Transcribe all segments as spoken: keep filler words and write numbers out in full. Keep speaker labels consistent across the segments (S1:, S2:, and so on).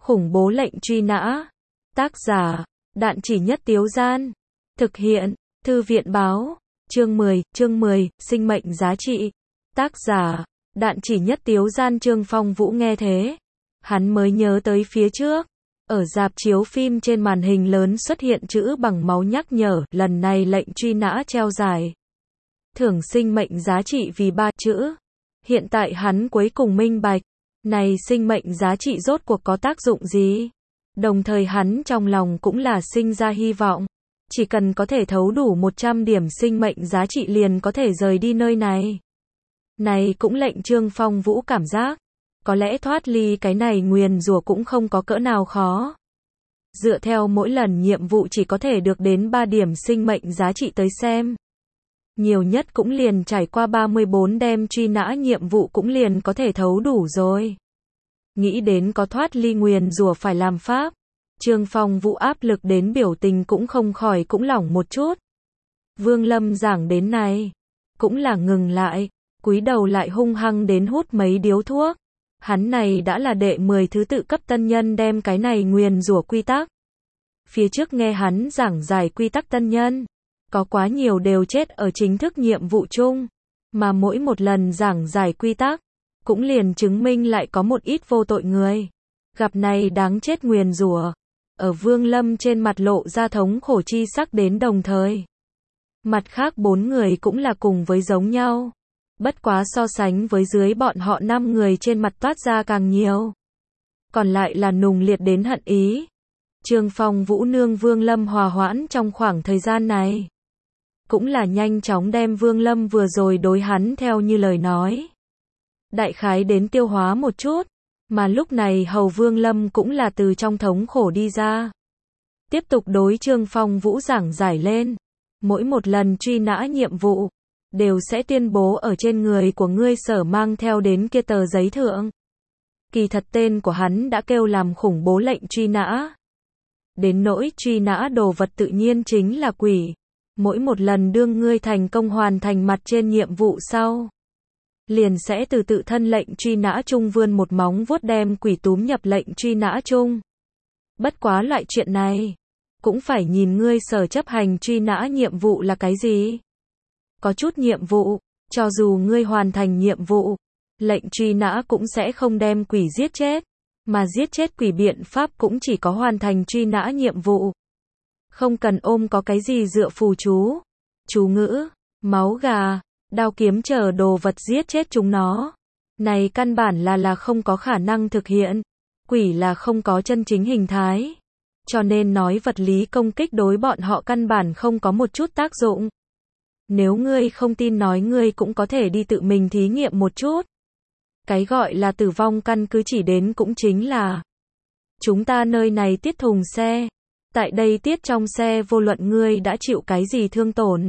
S1: Khủng bố lệnh truy nã. Tác giả, Đạn Chỉ Nhất Tiếu Gian. Thực hiện, Thư viện Báo. Chương mười, chương mười, sinh mệnh giá trị. Tác giả, Đạn Chỉ Nhất Tiếu Gian. Trương Phong Vũ nghe thế, hắn mới nhớ tới phía trước, ở rạp chiếu phim trên màn hình lớn xuất hiện chữ bằng máu nhắc nhở, lần này lệnh truy nã treo giải. Thưởng sinh mệnh giá trị vì ba chữ. Hiện tại hắn cuối cùng minh bạch, này sinh mệnh giá trị rốt cuộc có tác dụng gì? Đồng thời hắn trong lòng cũng là sinh ra hy vọng. Chỉ cần có thể thấu đủ một trăm điểm sinh mệnh giá trị liền có thể rời đi nơi này. Này cũng lệnh Trương Phong Vũ cảm giác, có lẽ thoát ly cái này nguyền rủa cũng không có cỡ nào khó. Dựa theo mỗi lần nhiệm vụ chỉ có thể được đến ba điểm sinh mệnh giá trị tới xem. Nhiều nhất cũng liền trải qua ba mươi bốn đêm truy nã nhiệm vụ cũng liền có thể thấu đủ rồi. Nghĩ đến có thoát ly nguyền rủa phải làm pháp, Trương Phong Vũ áp lực đến biểu tình cũng không khỏi cũng lỏng một chút. Vương Lâm giảng đến này, cũng là ngừng lại, cúi đầu lại hung hăng đến hút mấy điếu thuốc. Hắn này đã là đệ mười thứ tự cấp tân nhân đem cái này nguyền rủa quy tắc. Phía trước nghe hắn giảng giải quy tắc tân nhân, có quá nhiều đều chết ở chính thức nhiệm vụ chung, mà mỗi một lần giảng giải quy tắc, cũng liền chứng minh lại có một ít vô tội người gặp này đáng chết nguyền rủa. Ở Vương Lâm trên mặt lộ ra thống khổ chi sắc đến đồng thời. Mặt khác bốn người cũng là cùng với giống nhau. Bất quá so sánh với dưới bọn họ năm người trên mặt toát ra càng nhiều. Còn lại là nùng liệt đến hận ý. Trương Phong Vũ nương Vương Lâm hòa hoãn trong khoảng thời gian này. Cũng là nhanh chóng đem Vương Lâm vừa rồi đối hắn theo như lời nói. Đại khái đến tiêu hóa một chút. Mà lúc này hầu Vương Lâm cũng là từ trong thống khổ đi ra. Tiếp tục đối Trương Phong Vũ giảng giải lên. Mỗi một lần truy nã nhiệm vụ, đều sẽ tuyên bố ở trên người của ngươi sở mang theo đến kia tờ giấy thượng. Kỳ thật tên của hắn đã kêu làm khủng bố lệnh truy nã. Đến nỗi truy nã đồ vật tự nhiên chính là quỷ. Mỗi một lần đương ngươi thành công hoàn thành mặt trên nhiệm vụ sau, liền sẽ từ tự thân lệnh truy nã chung vươn một móng vuốt đem quỷ túm nhập lệnh truy nã chung. Bất quá loại chuyện này, cũng phải nhìn ngươi sở chấp hành truy nã nhiệm vụ là cái gì. Có chút nhiệm vụ, cho dù ngươi hoàn thành nhiệm vụ, lệnh truy nã cũng sẽ không đem quỷ giết chết, mà giết chết quỷ biện pháp cũng chỉ có hoàn thành truy nã nhiệm vụ. Không cần ôm có cái gì dựa phù chú, chú ngữ, máu gà, đao kiếm chờ đồ vật giết chết chúng nó. Này căn bản là là không có khả năng thực hiện. Quỷ là không có chân chính hình thái. Cho nên nói vật lý công kích đối bọn họ căn bản không có một chút tác dụng. Nếu ngươi không tin nói ngươi cũng có thể đi tự mình thí nghiệm một chút. Cái gọi là tử vong căn cứ chỉ đến cũng chính là chúng ta nơi này tiết thùng xe. Tại đây tiết trong xe vô luận ngươi đã chịu cái gì thương tổn,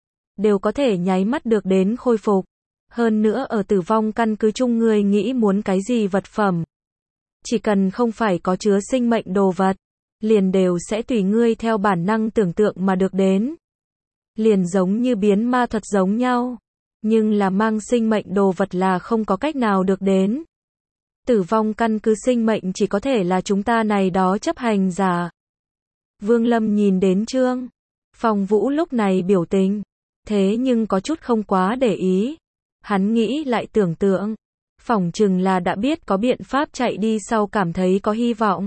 S1: đều có thể nháy mắt được đến khôi phục. Hơn nữa ở tử vong căn cứ chung ngươi nghĩ muốn cái gì vật phẩm, chỉ cần không phải có chứa sinh mệnh đồ vật, liền đều sẽ tùy ngươi theo bản năng tưởng tượng mà được đến. Liền giống như biến ma thuật giống nhau, nhưng là mang sinh mệnh đồ vật là không có cách nào được đến. Tử vong căn cứ sinh mệnh chỉ có thể là chúng ta này đó chấp hành giả. Vương Lâm nhìn đến Trương Phong Vũ lúc này biểu tình, thế nhưng có chút không quá để ý. Hắn nghĩ lại tưởng tượng, phỏng chừng là đã biết có biện pháp chạy đi sau cảm thấy có hy vọng.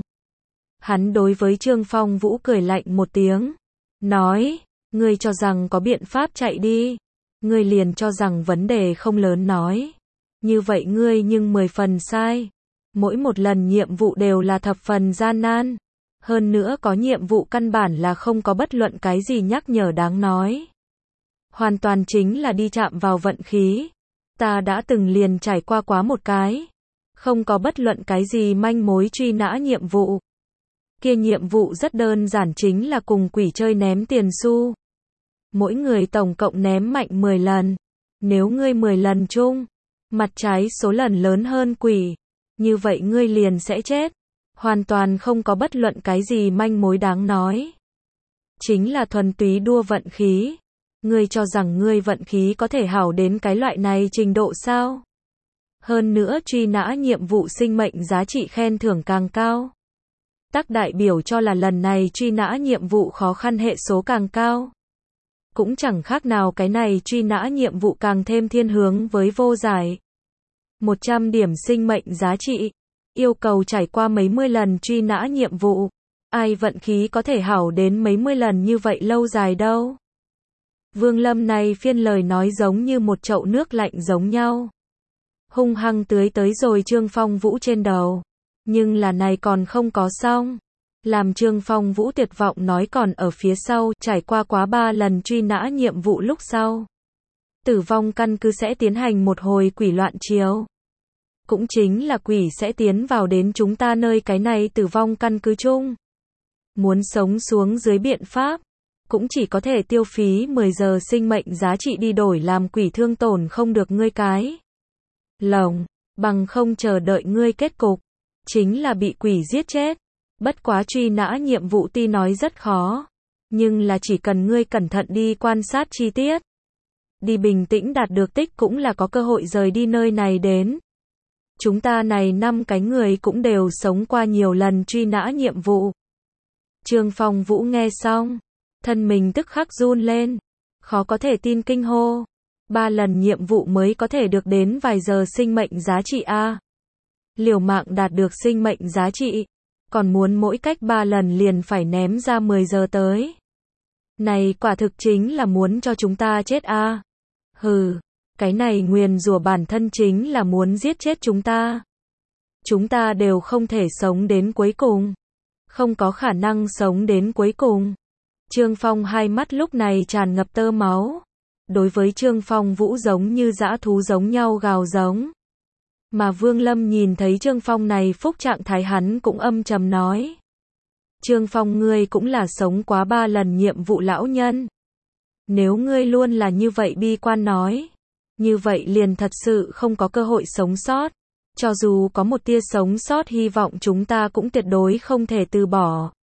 S1: Hắn đối với Trương Phong Vũ cười lạnh một tiếng, nói, ngươi cho rằng có biện pháp chạy đi, ngươi liền cho rằng vấn đề không lớn nói. Như vậy ngươi nhưng mười phần sai. Mỗi một lần nhiệm vụ đều là thập phần gian nan. Hơn nữa có nhiệm vụ căn bản là không có bất luận cái gì nhắc nhở đáng nói. Hoàn toàn chính là đi chạm vào vận khí. Ta đã từng liền trải qua quá một cái. Không có bất luận cái gì manh mối truy nã nhiệm vụ. Kia nhiệm vụ rất đơn giản chính là cùng quỷ chơi ném tiền xu. Mỗi người tổng cộng ném mạnh mười lần. Nếu ngươi mười lần chung, mặt trái số lần lớn hơn quỷ, như vậy ngươi liền sẽ chết. Hoàn toàn không có bất luận cái gì manh mối đáng nói. Chính là thuần túy đua vận khí. Ngươi cho rằng ngươi vận khí có thể hảo đến cái loại này trình độ sao? Hơn nữa truy nã nhiệm vụ sinh mệnh giá trị khen thưởng càng cao. Tác đại biểu cho là lần này truy nã nhiệm vụ khó khăn hệ số càng cao. Cũng chẳng khác nào cái này truy nã nhiệm vụ càng thêm thiên hướng với vô giải. một trăm điểm sinh mệnh giá trị. Yêu cầu trải qua mấy mươi lần truy nã nhiệm vụ. Ai vận khí có thể hảo đến mấy mươi lần như vậy lâu dài đâu. Vương Lâm này phiên lời nói giống như một chậu nước lạnh giống nhau. Hung hăng tưới tới rồi Trương Phong Vũ trên đầu. Nhưng là này còn không có xong. Làm Trương Phong Vũ tuyệt vọng nói còn ở phía sau, trải qua quá ba lần truy nã nhiệm vụ lúc sau. Tử vong căn cứ sẽ tiến hành một hồi quỷ loạn chiếu. Cũng chính là quỷ sẽ tiến vào đến chúng ta nơi cái này tử vong căn cứ chung. Muốn sống xuống dưới biện pháp, cũng chỉ có thể tiêu phí mười giờ sinh mệnh giá trị đi đổi làm quỷ thương tổn không được ngươi cái lồng, bằng không chờ đợi ngươi kết cục, chính là bị quỷ giết chết. Bất quá truy nã nhiệm vụ tuy nói rất khó, nhưng là chỉ cần ngươi cẩn thận đi quan sát chi tiết, đi bình tĩnh đạt được tích cũng là có cơ hội rời đi nơi này đến. Chúng ta này năm cái người cũng đều sống qua nhiều lần truy nã nhiệm vụ. Trương Phong Vũ nghe xong, thân mình tức khắc run lên, khó có thể tin kinh hô. Ba lần nhiệm vụ mới có thể được đến vài giờ sinh mệnh giá trị a. Liều mạng đạt được sinh mệnh giá trị, còn muốn mỗi cách ba lần liền phải ném ra mười giờ tới. Này quả thực chính là muốn cho chúng ta chết a. Hừ, cái này nguyền rủa bản thân chính là muốn giết chết chúng ta. Chúng ta đều không thể sống đến cuối cùng. Không có khả năng sống đến cuối cùng. Trương Phong hai mắt lúc này tràn ngập tơ máu. Đối với Trương Phong Vũ giống như dã thú giống nhau gào giống. Mà Vương Lâm nhìn thấy Trương Phong này phúc trạng thái hắn cũng âm trầm nói. Trương Phong ngươi cũng là sống quá ba lần nhiệm vụ lão nhân. Nếu ngươi luôn là như vậy bi quan nói, như vậy liền thật sự không có cơ hội sống sót. Cho dù có một tia sống sót hy vọng chúng ta cũng tuyệt đối không thể từ bỏ.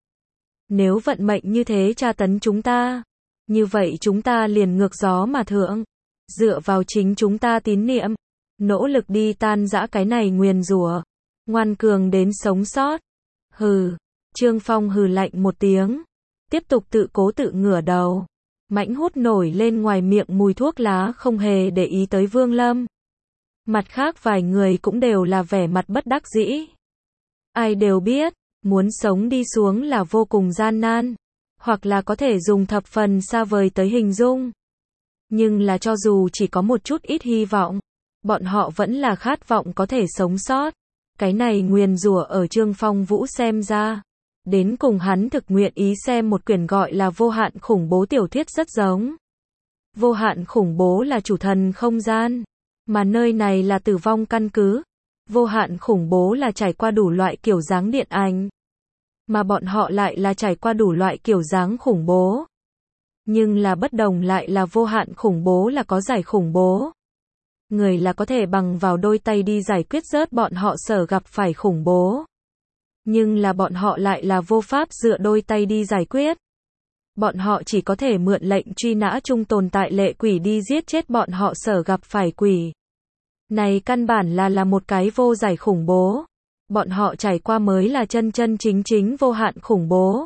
S1: Nếu vận mệnh như thế tra tấn chúng ta, như vậy chúng ta liền ngược gió mà thượng. Dựa vào chính chúng ta tín niệm, nỗ lực đi tan rã cái này nguyền rủa, ngoan cường đến sống sót. Hừ, Trương Phong hừ lạnh một tiếng, tiếp tục tự cố tự ngửa đầu, mãnh hút nổi lên ngoài miệng mùi thuốc lá không hề để ý tới Vương Lâm. Mặt khác vài người cũng đều là vẻ mặt bất đắc dĩ. Ai đều biết, muốn sống đi xuống là vô cùng gian nan, hoặc là có thể dùng thập phần xa vời tới hình dung. Nhưng là cho dù chỉ có một chút ít hy vọng, bọn họ vẫn là khát vọng có thể sống sót. Cái này nguyền rủa ở Trương Phong Vũ xem ra, đến cùng hắn thực nguyện ý xem một quyển gọi là Vô Hạn Khủng Bố tiểu thuyết rất giống. Vô Hạn Khủng Bố là chủ thần không gian, mà nơi này là tử vong căn cứ. Vô Hạn Khủng Bố là trải qua đủ loại kiểu dáng điện ảnh, mà bọn họ lại là trải qua đủ loại kiểu dáng khủng bố. Nhưng là bất đồng lại là Vô Hạn Khủng Bố là có giải khủng bố. Người là có thể bằng vào đôi tay đi giải quyết rớt bọn họ sở gặp phải khủng bố. Nhưng là bọn họ lại là vô pháp dựa đôi tay đi giải quyết. Bọn họ chỉ có thể mượn lệnh truy nã chung tồn tại lệ quỷ đi giết chết bọn họ sở gặp phải quỷ. Này căn bản là là một cái vô giải khủng bố. Bọn họ trải qua mới là chân chân chính chính vô hạn khủng bố.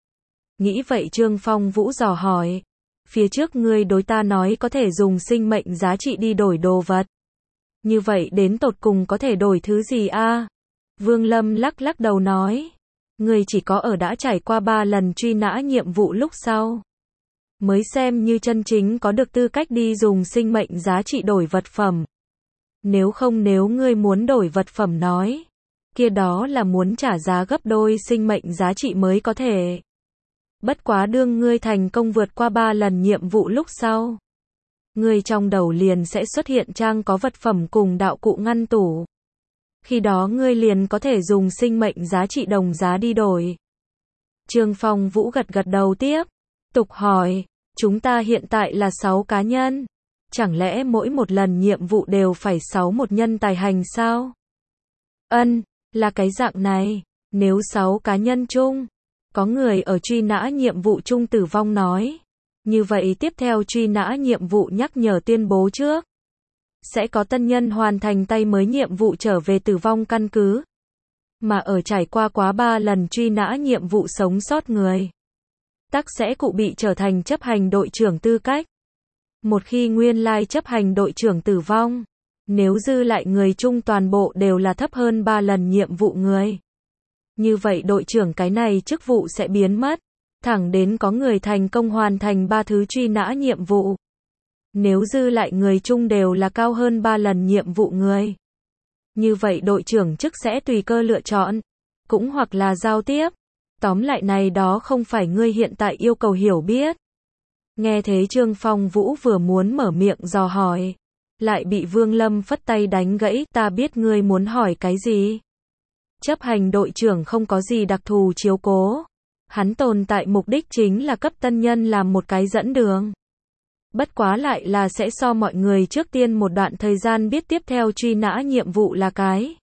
S1: Nghĩ vậy Trương Phong Vũ dò hỏi. Phía trước ngươi đối ta nói có thể dùng sinh mệnh giá trị đi đổi đồ vật. Như vậy đến tột cùng có thể đổi thứ gì a? Vương Lâm lắc lắc đầu nói. Ngươi chỉ có ở đã trải qua ba lần truy nã nhiệm vụ lúc sau, mới xem như chân chính có được tư cách đi dùng sinh mệnh giá trị đổi vật phẩm. Nếu không nếu ngươi muốn đổi vật phẩm nói, kia đó là muốn trả giá gấp đôi sinh mệnh giá trị mới có thể. Bất quá đương ngươi thành công vượt qua ba lần nhiệm vụ lúc sau, ngươi trong đầu liền sẽ xuất hiện trang có vật phẩm cùng đạo cụ ngăn tủ. Khi đó ngươi liền có thể dùng sinh mệnh giá trị đồng giá đi đổi. Trương Phong Vũ gật gật đầu tiếp, tục hỏi, chúng ta hiện tại là sáu cá nhân, chẳng lẽ mỗi một lần nhiệm vụ đều phải sáu một nhân tài hành sao? Ân, là cái dạng này, nếu sáu cá nhân chung, có người ở truy nã nhiệm vụ chung tử vong nói, như vậy tiếp theo truy nã nhiệm vụ nhắc nhở tuyên bố trước. Sẽ có tân nhân hoàn thành tay mới nhiệm vụ trở về tử vong căn cứ. mà ở trải qua quá ba lần truy nã nhiệm vụ sống sót người, tắc sẽ cụ bị trở thành chấp hành đội trưởng tư cách. Một khi nguyên lai chấp hành đội trưởng tử vong, nếu dư lại người chung toàn bộ đều là thấp hơn ba lần nhiệm vụ người, như vậy đội trưởng cái này chức vụ sẽ biến mất, thẳng đến có người thành công hoàn thành ba thứ truy nã nhiệm vụ. Nếu dư lại người chung đều là cao hơn ba lần nhiệm vụ người, như vậy đội trưởng chức sẽ tùy cơ lựa chọn, cũng hoặc là giao tiếp. Tóm lại này đó không phải ngươi hiện tại yêu cầu hiểu biết. Nghe thế Trương Phong Vũ vừa muốn mở miệng dò hỏi, lại bị Vương Lâm phất tay đánh gãy, ta biết ngươi muốn hỏi cái gì. Chấp hành đội trưởng không có gì đặc thù chiếu cố. Hắn tồn tại mục đích chính là cấp tân nhân làm một cái dẫn đường. Bất quá lại là sẽ so mọi người trước tiên một đoạn thời gian biết tiếp theo truy nã nhiệm vụ là cái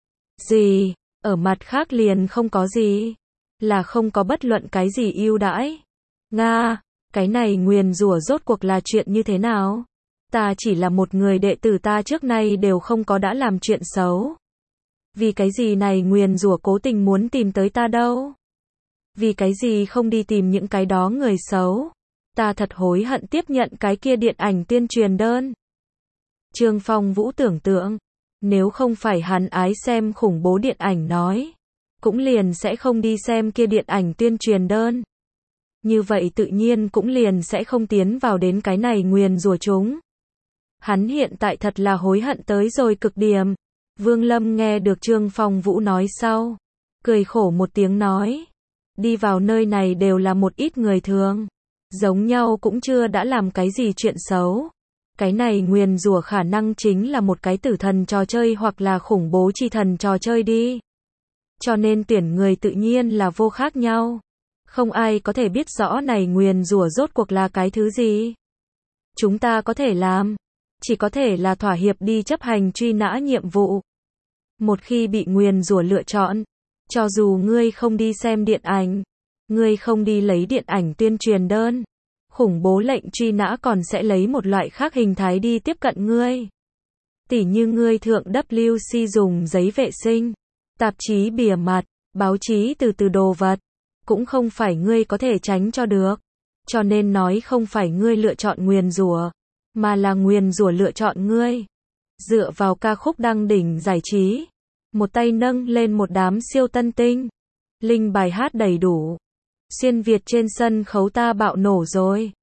S1: gì, ở mặt khác liền không có gì, là không có bất luận cái gì ưu đãi. Nga, cái này nguyền rủa rốt cuộc là chuyện như thế nào? Ta chỉ là một người đệ tử, ta trước nay đều không có đã làm chuyện xấu. Vì cái gì này nguyền rủa cố tình muốn tìm tới ta đâu? Vì cái gì không đi tìm những cái đó người xấu? Ta thật hối hận tiếp nhận cái kia điện ảnh tuyên truyền đơn. Trương Phong Vũ tưởng tượng, nếu không phải hắn ái xem khủng bố điện ảnh nói, cũng liền sẽ không đi xem kia điện ảnh tuyên truyền đơn. Như vậy tự nhiên cũng liền sẽ không tiến vào đến cái này nguyền rủa chúng. Hắn hiện tại thật là hối hận tới rồi cực điểm. Vương Lâm nghe được Trương Phong Vũ nói sau, cười khổ một tiếng nói, đi vào nơi này đều là một ít người thường, giống nhau cũng chưa đã làm cái gì chuyện xấu. Cái này nguyền rủa khả năng chính là một cái tử thần trò chơi hoặc là khủng bố chi thần trò chơi đi. Cho nên tuyển người tự nhiên là vô khác nhau. Không ai có thể biết rõ này nguyền rủa rốt cuộc là cái thứ gì. Chúng ta có thể làm, chỉ có thể là thỏa hiệp đi chấp hành truy nã nhiệm vụ. Một khi bị nguyền rủa lựa chọn, cho dù ngươi không đi xem điện ảnh, ngươi không đi lấy điện ảnh tuyên truyền đơn, khủng bố lệnh truy nã còn sẽ lấy một loại khác hình thái đi tiếp cận ngươi. Tỉ như ngươi thượng W C dùng giấy vệ sinh, tạp chí bìa mặt, báo chí từ từ đồ vật, cũng không phải ngươi có thể tránh cho được. Cho nên nói không phải ngươi lựa chọn nguyền rủa, mà là nguyền rủa lựa chọn ngươi. Dựa vào ca khúc đăng đỉnh giải trí, một tay nâng lên một đám siêu tân tinh, linh bài hát đầy đủ, xuyên Việt trên sân khấu ta bạo nổ rồi.